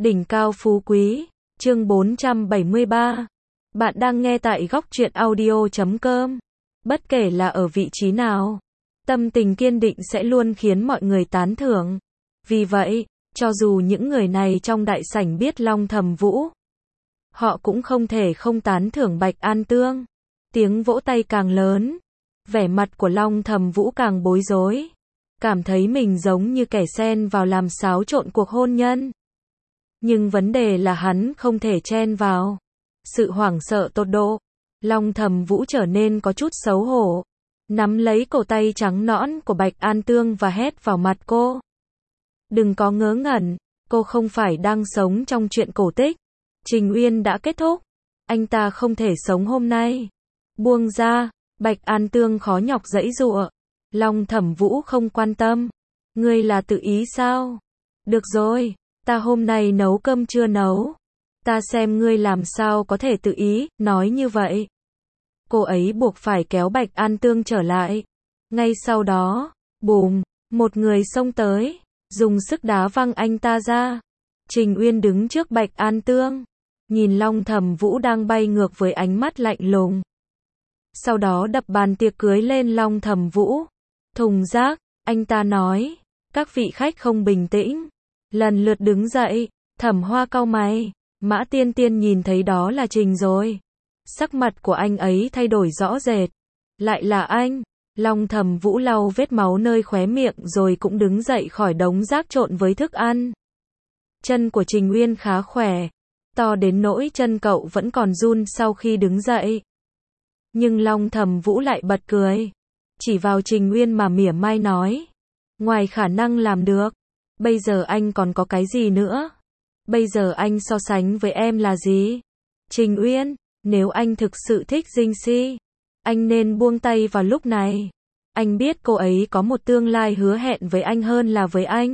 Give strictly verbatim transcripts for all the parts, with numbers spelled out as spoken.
Đỉnh cao phú quý, chương bốn trăm bảy mươi ba. Bạn đang nghe tại góc truyện audio chấm com. Bất kể là ở vị trí nào, tâm tình kiên định sẽ luôn khiến mọi người tán thưởng. Vì vậy, cho dù những người này trong đại sảnh biết Long Thầm Vũ, họ cũng không thể không tán thưởng Bạch An Tương. Tiếng vỗ tay càng lớn, vẻ mặt của Long Thầm Vũ càng bối rối, cảm thấy mình giống như kẻ xen vào làm xáo trộn cuộc hôn nhân. Nhưng vấn đề là hắn không thể chen vào. Sự hoảng sợ tột độ, Long Thầm Vũ trở nên có chút xấu hổ, nắm lấy cổ tay trắng nõn của Bạch An Tương và hét vào mặt cô. Đừng có ngớ ngẩn, cô không phải đang sống trong chuyện cổ tích. Trình Uyên đã kết thúc, anh ta không thể sống hôm nay. Buông ra, Bạch An Tương khó nhọc giãy giụa. Long Thầm Vũ không quan tâm. Ngươi là tự ý sao? Được rồi, ta hôm nay nấu cơm chưa nấu. Ta xem ngươi làm sao có thể tự ý, nói như vậy. Cô ấy buộc phải kéo Bạch An Tương trở lại. Ngay sau đó, bùm, một người xông tới, dùng sức đá văng anh ta ra. Trình Uyên đứng trước Bạch An Tương, nhìn Long Thầm Vũ đang bay ngược với ánh mắt lạnh lùng. Sau đó đập bàn tiệc cưới lên Long Thầm Vũ. Thùng rác, anh ta nói, các vị khách không bình tĩnh. Lần lượt đứng dậy, Thẩm Hoa cau mày, Mã Tiên Tiên nhìn thấy đó là Trình rồi. Sắc mặt của anh ấy thay đổi rõ rệt. Lại là anh. Long Thầm Vũ lau vết máu nơi khóe miệng rồi cũng đứng dậy khỏi đống rác trộn với thức ăn. Chân của Trình Uyên khá khỏe, to đến nỗi chân cậu vẫn còn run sau khi đứng dậy. Nhưng Long Thầm Vũ lại bật cười, chỉ vào Trình Uyên mà mỉa mai nói, ngoài khả năng làm được, bây giờ anh còn có cái gì nữa? Bây giờ anh so sánh với em là gì? Trình Uyên, nếu anh thực sự thích Dinh Si, anh nên buông tay vào lúc này. Anh biết cô ấy có một tương lai hứa hẹn với anh hơn là với anh.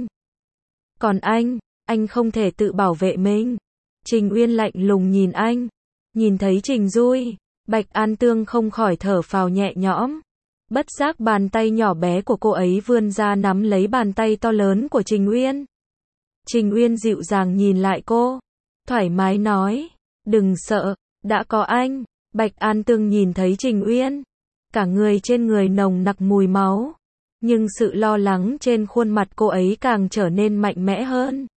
Còn anh, anh không thể tự bảo vệ mình. Trình Uyên lạnh lùng nhìn anh. Nhìn thấy Trình Dui, Bạch An Tương không khỏi thở phào nhẹ nhõm. Bất giác bàn tay nhỏ bé của cô ấy vươn ra nắm lấy bàn tay to lớn của Trình Uyên. Trình Uyên dịu dàng nhìn lại cô, thoải mái nói, đừng sợ, đã có anh. Bạch An Tương nhìn thấy Trình Uyên, cả người trên người nồng nặc mùi máu, nhưng sự lo lắng trên khuôn mặt cô ấy càng trở nên mạnh mẽ hơn.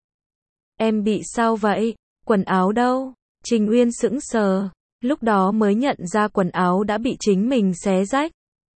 Em bị sao vậy? Quần áo đâu? Trình Uyên sững sờ, lúc đó mới nhận ra quần áo đã bị chính mình xé rách.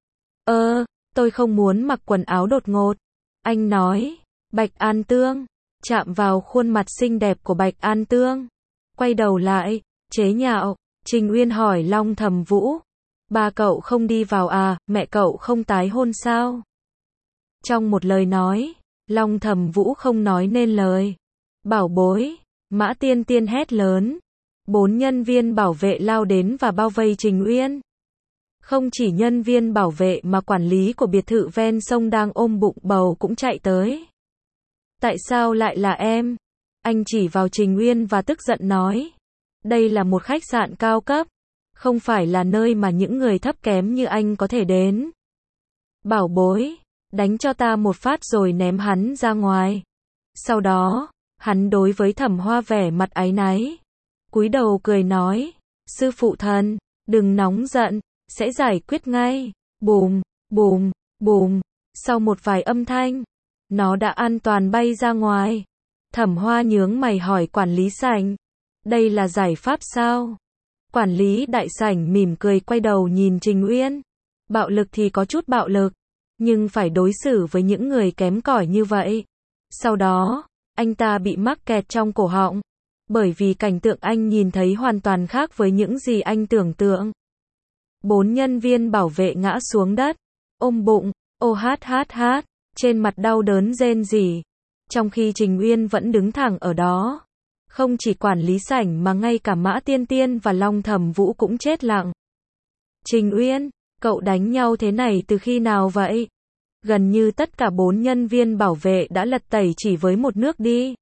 Ơ, tôi không muốn mặc quần áo đột ngột. Anh nói. Bạch An Tương chạm vào khuôn mặt xinh đẹp của Bạch An Tương, quay đầu lại, chế nhạo. Trình Uyên hỏi Long Thầm Vũ, ba cậu không đi vào à, mẹ cậu không tái hôn sao? Trong một lời nói, Long Thầm Vũ không nói nên lời. Bảo bối, Mã Tiên Tiên hét lớn. Bốn nhân viên bảo vệ lao đến và bao vây Trình Uyên. Không chỉ nhân viên bảo vệ mà quản lý của biệt thự ven sông đang ôm bụng bầu cũng chạy tới. Tại sao lại là em? Anh chỉ vào Trình Uyên và tức giận nói. Đây là một khách sạn cao cấp, không phải là nơi mà những người thấp kém như anh có thể đến. Bảo bối, đánh cho ta một phát rồi ném hắn ra ngoài. Sau đó, hắn đối với Thẩm Hoa vẻ mặt áy náy, cúi đầu cười nói, sư phụ thần, đừng nóng giận, sẽ giải quyết ngay. Bùm, bùm, bùm, sau một vài âm thanh, nó đã an toàn bay ra ngoài. Thẩm Hoa nhướng mày hỏi quản lý sảnh, đây là giải pháp sao? Quản lý đại sảnh mỉm cười quay đầu nhìn Trình Uyên. Bạo lực thì có chút bạo lực, nhưng phải đối xử với những người kém cỏi như vậy. Sau đó, anh ta bị mắc kẹt trong cổ họng, bởi vì cảnh tượng anh nhìn thấy hoàn toàn khác với những gì anh tưởng tượng. Bốn nhân viên bảo vệ ngã xuống đất, ôm bụng, ô hát hát hát, trên mặt đau đớn rên rỉ, trong khi Trình Uyên vẫn đứng thẳng ở đó. Không chỉ quản lý sảnh mà ngay cả Mã Tiên Tiên và Long Thầm Vũ cũng chết lặng. Trình Uyên, cậu đánh nhau thế này từ khi nào vậy? Gần như tất cả bốn nhân viên bảo vệ đã lật tẩy chỉ với một nước đi.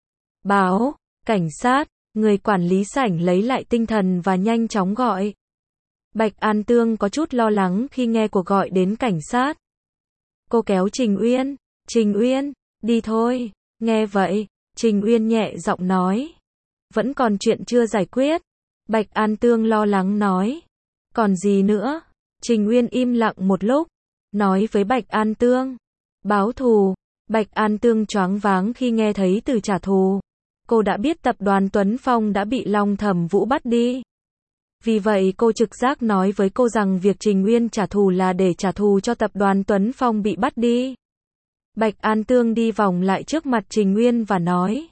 Báo, cảnh sát, người quản lý sảnh lấy lại tinh thần và nhanh chóng gọi. Bạch An Tương có chút lo lắng khi nghe cuộc gọi đến cảnh sát. Cô kéo Trình Uyên, Trình Uyên, đi thôi. Nghe vậy, Trình Uyên nhẹ giọng nói. Vẫn còn chuyện chưa giải quyết. Bạch An Tương lo lắng nói. Còn gì nữa? Trình Uyên im lặng một lúc, nói với Bạch An Tương. Báo thù. Bạch An Tương choáng váng khi nghe thấy từ trả thù. Cô đã biết tập đoàn Tuấn Phong đã bị Long Thẩm Vũ bắt đi. Vì vậy cô trực giác nói với cô rằng việc Trình Uyên trả thù là để trả thù cho tập đoàn Tuấn Phong bị bắt đi. Bạch An Tương đi vòng lại trước mặt Trình Uyên và nói.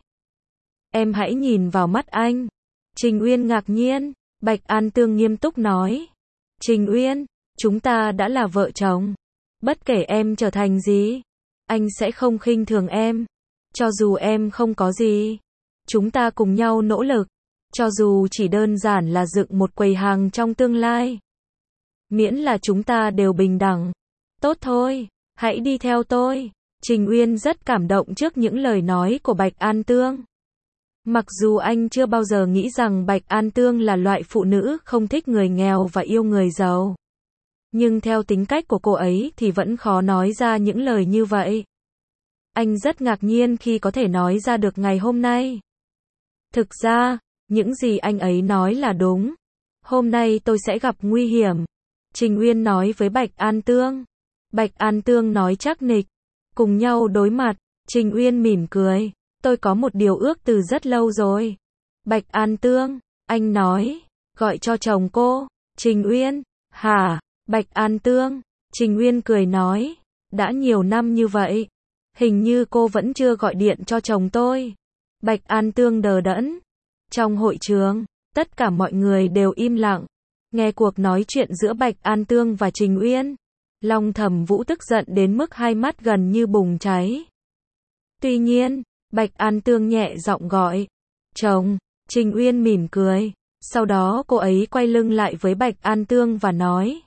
Em hãy nhìn vào mắt anh. Trình Uyên ngạc nhiên. Bạch An Tương nghiêm túc nói. Trình Uyên, chúng ta đã là vợ chồng. Bất kể em trở thành gì, anh sẽ không khinh thường em. Cho dù em không có gì, chúng ta cùng nhau nỗ lực. Cho dù chỉ đơn giản là dựng một quầy hàng trong tương lai. Miễn là chúng ta đều bình đẳng. Tốt thôi, hãy đi theo tôi. Trình Uyên rất cảm động trước những lời nói của Bạch An Tương. Mặc dù anh chưa bao giờ nghĩ rằng Bạch An Tương là loại phụ nữ không thích người nghèo và yêu người giàu. Nhưng theo tính cách của cô ấy thì vẫn khó nói ra những lời như vậy. Anh rất ngạc nhiên khi có thể nói ra được ngày hôm nay. Thực ra, những gì anh ấy nói là đúng. Hôm nay tôi sẽ gặp nguy hiểm. Trình Uyên nói với Bạch An Tương. Bạch An Tương nói chắc nịch. Cùng nhau đối mặt, Trình Uyên mỉm cười. Tôi có một điều ước từ rất lâu rồi. Bạch An Tương, anh nói, gọi cho chồng cô. Trình Uyên, hả? Bạch An Tương, Trình Uyên cười nói, đã nhiều năm như vậy, hình như cô vẫn chưa gọi điện cho chồng tôi. Bạch An Tương đờ đẫn. Trong hội trường, tất cả mọi người đều im lặng, nghe cuộc nói chuyện giữa Bạch An Tương và Trình Uyên. Long Thẩm Vũ tức giận đến mức hai mắt gần như bùng cháy. Tuy nhiên, Bạch An Tương nhẹ giọng gọi, chồng. Trình Uyên mỉm cười, sau đó cô ấy quay lưng lại với Bạch An Tương và nói,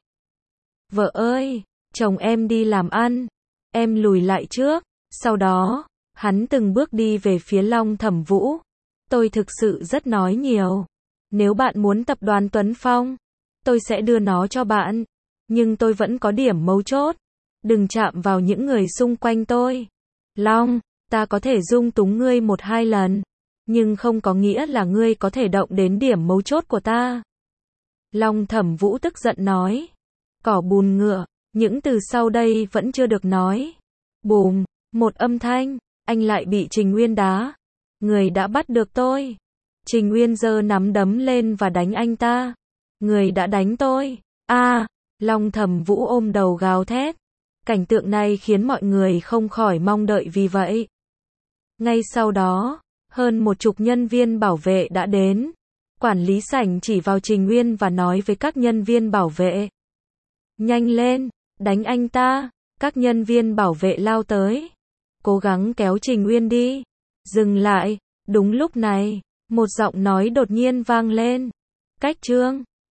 vợ ơi, chồng em đi làm ăn. Em lùi lại trước. Sau đó, hắn từng bước đi về phía Long Thẩm Vũ. Tôi thực sự rất nói nhiều. Nếu bạn muốn tập đoàn Tuấn Phong, tôi sẽ đưa nó cho bạn. Nhưng tôi vẫn có điểm mấu chốt. Đừng chạm vào những người xung quanh tôi. Long, ta có thể dung túng ngươi một hai lần, nhưng không có nghĩa là ngươi có thể động đến điểm mấu chốt của ta. Long Thẩm Vũ tức giận nói. Cỏ bùn ngựa, những từ sau đây vẫn chưa được nói. Bùm, một âm thanh, anh lại bị Trình Uyên đá. Người đã bắt được tôi. Trình Uyên giơ nắm đấm lên và đánh anh ta. Người đã đánh tôi. A, à, Long Thẩm Vũ ôm đầu gào thét. Cảnh tượng này khiến mọi người không khỏi mong đợi vì vậy. Ngay sau đó, hơn một chục nhân viên bảo vệ đã đến. Quản lý sảnh chỉ vào Trình Uyên và nói với các nhân viên bảo vệ. Nhanh lên, đánh anh ta. Các nhân viên bảo vệ lao tới, cố gắng kéo Trình Uyên đi. Dừng lại. Đúng lúc này, một giọng nói đột nhiên vang lên. Cách Trương,